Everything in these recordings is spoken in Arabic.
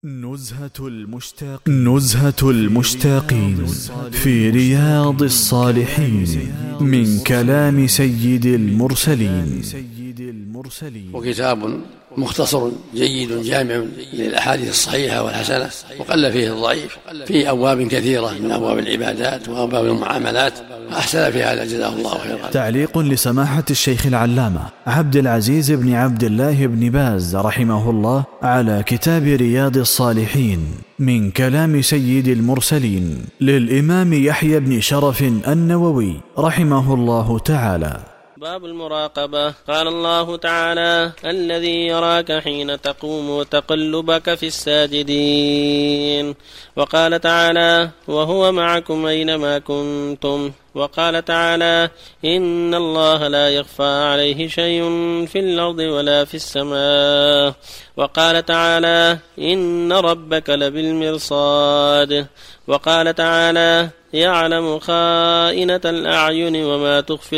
نزهة المشتاقين في رياض الصالحين من كلام سيد المرسلين. وكتاب مختصر جيد جامع للأحاديث الصحيحة والحسنة، وقل فيه الضعيف، فيه أبواب كثيرة من أبواب العبادات وأبواب المعاملات، أحسن في هذا جزاه الله خيرا. تعليق لسماحة الشيخ العلامة عبد العزيز بن عبد الله بن باز رحمه الله على كتاب رياض الصالحين من كلام سيد المرسلين للإمام يحيى بن شرف النووي رحمه الله تعالى. باب المراقبة. قال الله تعالى: الذي يراك حين تقوم وتقلبك في الساجدين. وقال تعالى: وهو معكم أينما كنتم. وقال تعالى: إن الله لا يخفى عليه شيء في الأرض ولا في السماء. وقال تعالى: إن ربك لبالمرصاد. وقال تعالى: يعلم خائنة الأعين وما تخفي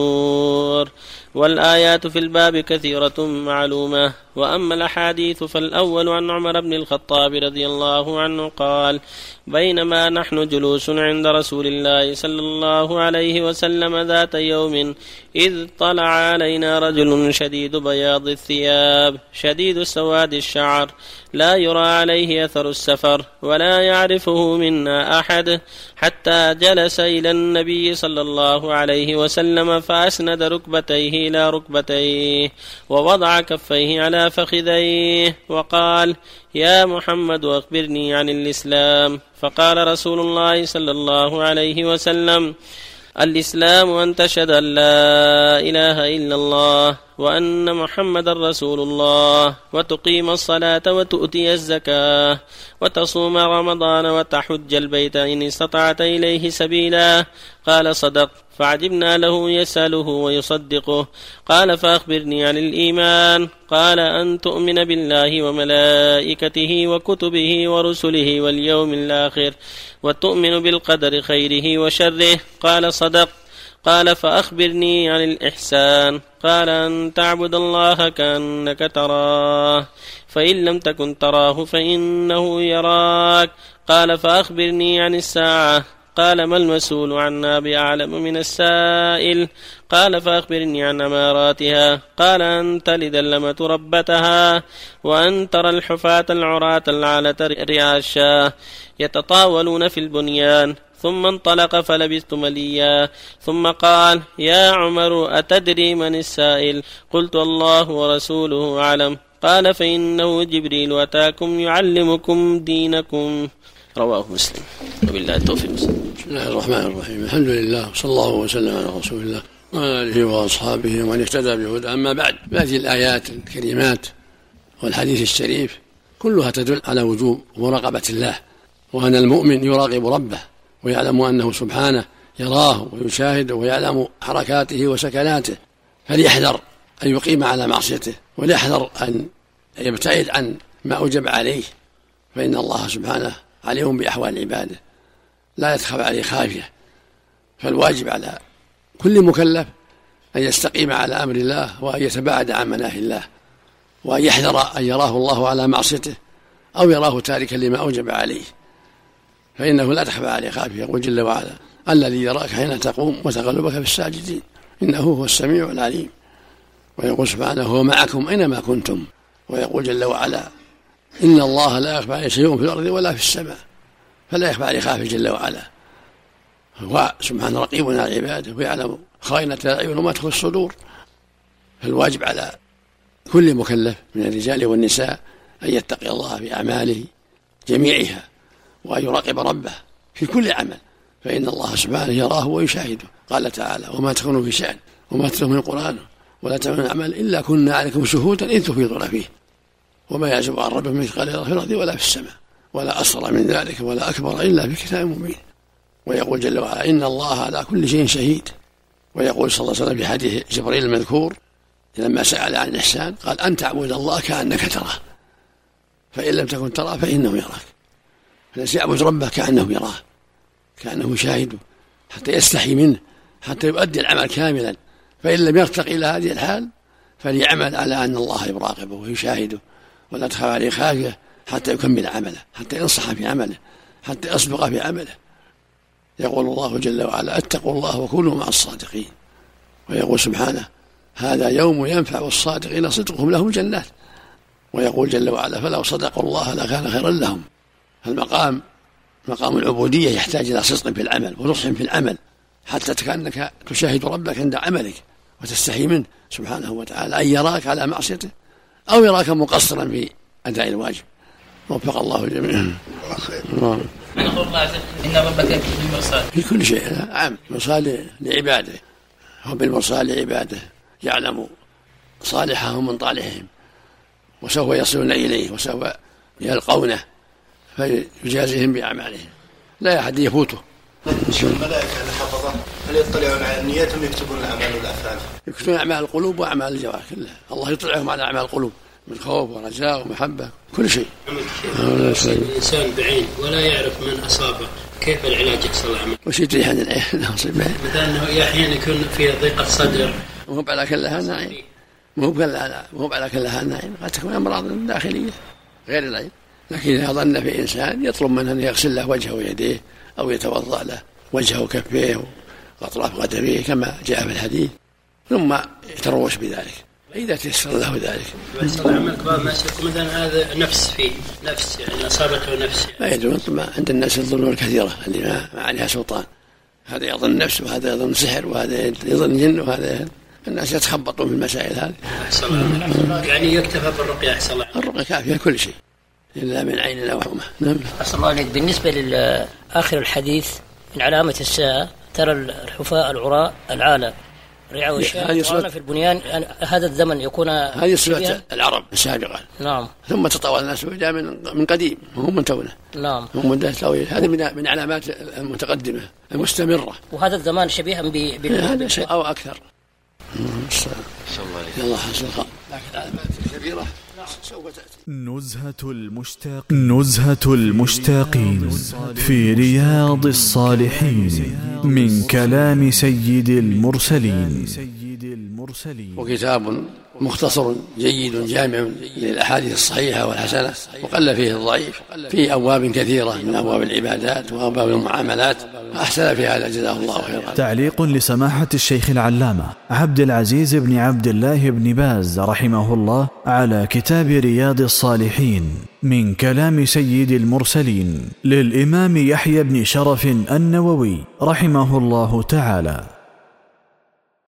الصدور. والآيات في الباب كثيرة معلومة. وأما الأحاديث فالأول عن عمر بن الخطاب رضي الله عنه قال: بينما نحن جلوس عند رسول الله صلى الله عليه وسلم ذات يوم إذ طلع علينا رجل شديد بياض الثياب شديد سواد الشعر لا يرى عليه أثر السفر ولا يعرفه منا أحد، حتى جلس إلى النبي صلى الله عليه وسلم فأسند ركبتيه إلى ركبتيه ووضع كفيه على فخذيه وقال: يا محمد أخبرني عن الإسلام. فقال رسول الله صلى الله عليه وسلم: الإسلام أن تشهد أن لا إله إلا الله وأن محمد رسول الله وتقيم الصلاة وتؤتي الزكاة وتصوم رمضان وتحج البيت إن استطعت إليه سبيلا. قال: صدق. فعجبنا له يسأله ويصدقه. قال: فأخبرني عن الإيمان. قال: أن تؤمن بالله وملائكته وكتبه ورسله واليوم الآخر وتؤمن بالقدر خيره وشره. قال: صدق. قال: فأخبرني عن الإحسان. قال: أن تعبد الله كأنك تراه فإن لم تكن تراه فإنه يراك. قال: فأخبرني عن الساعة. قال: ما المسؤول عنا بأعلم من السائل. قال: فأخبرني عن أماراتها. قال: أن تلد الأمة ربتها وأن ترى الحفاة العراة العالة رعاء الشاة يتطاولون في البنيان. ثم انطلق فلبثت مليا. ثم قال: يا عمر أتدري من السائل؟ قلت: الله ورسوله أعلم. قال: فإنه جبريل أتاكم يعلمكم دينكم. رواه مسلم. وبالله التوفيق. بسم الله الرحمن الرحيم. الحمد لله صلى الله وسلم على رسول الله وعلى آله وأصحابه ومن اهتدى بهداه. أما بعد، هذه الآيات الكريمات والحديث الشريف كلها تدل على وجوب مراقبة الله، وأن المؤمن يراقب ربه ويعلم أنه سبحانه يراه ويشاهده ويعلم حركاته وسكناته، فليحذر أن يقيم على معصيته وليحذر أن يبتعد عن ما أوجب عليه، فإن الله سبحانه عليهم بأحوال عباده لا يتخفى عليه خافية. فالواجب على كل مكلف أن يستقيم على أمر الله وأن يتباعد عن مناهي الله، وأن يحذر أن يراه الله على معصيته أو يراه تاركا لما أوجب عليه، فإنه لا تخفى عليه خافية. يقول جل وعلا: الذي يراك حين تقوم وتقلبك في الساجدين إنه هو السميع العليم. ويقول سبحانه: هو معكم أينما كنتم. ويقول جل وعلا: إن الله لا يخفى عليه شيء في الأرض ولا في السماء، فلا يخفى عليه خافي جل وعلا. هو سبحانه رقيب على عباده ويعلم خائنة الأعين وما تخفي الصدور. فالواجب على كل مكلف من الرجال والنساء أن يتقي الله في أعماله جميعها، وأن يراقب ربه في كل عمل، فإن الله سبحانه يراه ويشاهده. قال تعالى: وما تكونوا في شأن وما تتلوا من القرآن ولا تعملون الأعمال إلا كنا عليكم شهودا إذ تفيضون فيه وما يعزب عن ربه مثقال ذرة في الأرض ولا في السماء ولا أصغر من ذلك ولا أكبر إلا في كتاب مبين. ويقول جل وعلا: إن الله على كل شيء شهيد. ويقول صلى الله عليه وسلم في حديث جبريل المذكور لما سأل عن الإحسان قال: أن تعبد الله كأنك تراه فإن لم تكن تراه فإنه يراك. فالذي يعبد ربه كأنه يراه، كأنه يشاهده، حتى يستحي منه، حتى يؤدي العمل كاملا. فإن لم يرتقي إلى هذه الحال فليعمل على أن الله يراقبه ويشاهده ولا تخاف عليه خافية، حتى يكمل عمله، حتى ينصح في عمله، حتى يسبق في عمله. يقول الله جل وعلا: اتقوا الله وكونوا مع الصادقين. ويقول سبحانه: هذا يوم ينفع الصادقين صدقهم لهم جنات. ويقول جل وعلا: فلو صدقوا الله لكان خيرا لهم. المقام مقام العبودية يحتاج إلى صدق في العمل ونصح في العمل، حتى كأنك تشاهد ربك عند عملك وتستحي منه سبحانه وتعالى أن يراك على معصيته أو يراك مقصرا في أداء الواجب. وفق الله الجميع. نقول الله إن ربك بالمرصاد في كل شيء. نعم، مرصاد لعباده، هو بالمرصاد لعباده، يعلم صالحهم من طالحهم، وسوف يصلون إليه وسوف يلقونه فيجازيهم بأعمالهم، لا أحد يفوته. الملائكة الحفظة هل يطلعون على النيات أم يكتبون الأعمال والأفعال؟ يكتبون أعمال القلوب وأعمال الجوارح كلها. الله يطلعهم على أعمال القلوب من خوف ورجاء ومحبة كل شيء. الإنسان بعين ولا يعرف من أصابه، كيف العلاج يحصل عنه؟ وش يدري عن العين؟ مثلا أنه أحيانا يكون في ضيقة صدر، مو على كلها نعيم، مو على كلها نعيم، قد تكون أمراض داخلية غير العين. لكن إذا ظن في إنسان يطلب منه أن يغسل له وجهه ويديه أو يتوضأ له وجهه وكفيه وأطراف قدميه كما جاء في الحديث، ثم يتروش بذلك إذا تيسر له ذلك. مثلا هذا نفس فيه نفس، يعني أصابته نفس، ما يدرون. عند الناس الظنون الكثيرة اللي ما عليها سلطان، هذا يظن نفس وهذا يظن سحر وهذا يظن جن وهذا، الناس يتخبطون في المسائل هذه. يعني يكتفى بالرقية أحسن. الرقية كافية كل شيء إلا من عين أو حمى. نعم. أحسن الله عليك. بالنسبة لآخر الحديث من علامة الساعة ترى الحفاة العراء العالة رعاء والشاة في البنيان، هذا الزمن يكون هذه صفة العرب السابقة. نعم. ثم تطور الناس جاء من قديم وهم من تونه. نعم. هم من طويل. هذه من علامات المتقدمة المستمرة. وهذا الزمان شبيها هذا شيء أو أكثر. الله حسن الخير. لكن علامات كبيرة سوف تأتي. نزهة المشتاقين في رياض الصالحين من كلام سيد المرسلين. وكتاب مختصر جيد جامع للأحاديث الصحيحة والحسنة، وقل فيه الضعيف، في أبواب كثيرة من أبواب العبادات وأبواب المعاملات، أحسن في هذا جزاه الله خيرا. تعليق لسماحة الشيخ العلامة عبد العزيز بن عبد الله بن باز رحمه الله على كتاب رياض الصالحين من كلام سيد المرسلين للإمام يحيى بن شرف النووي رحمه الله تعالى.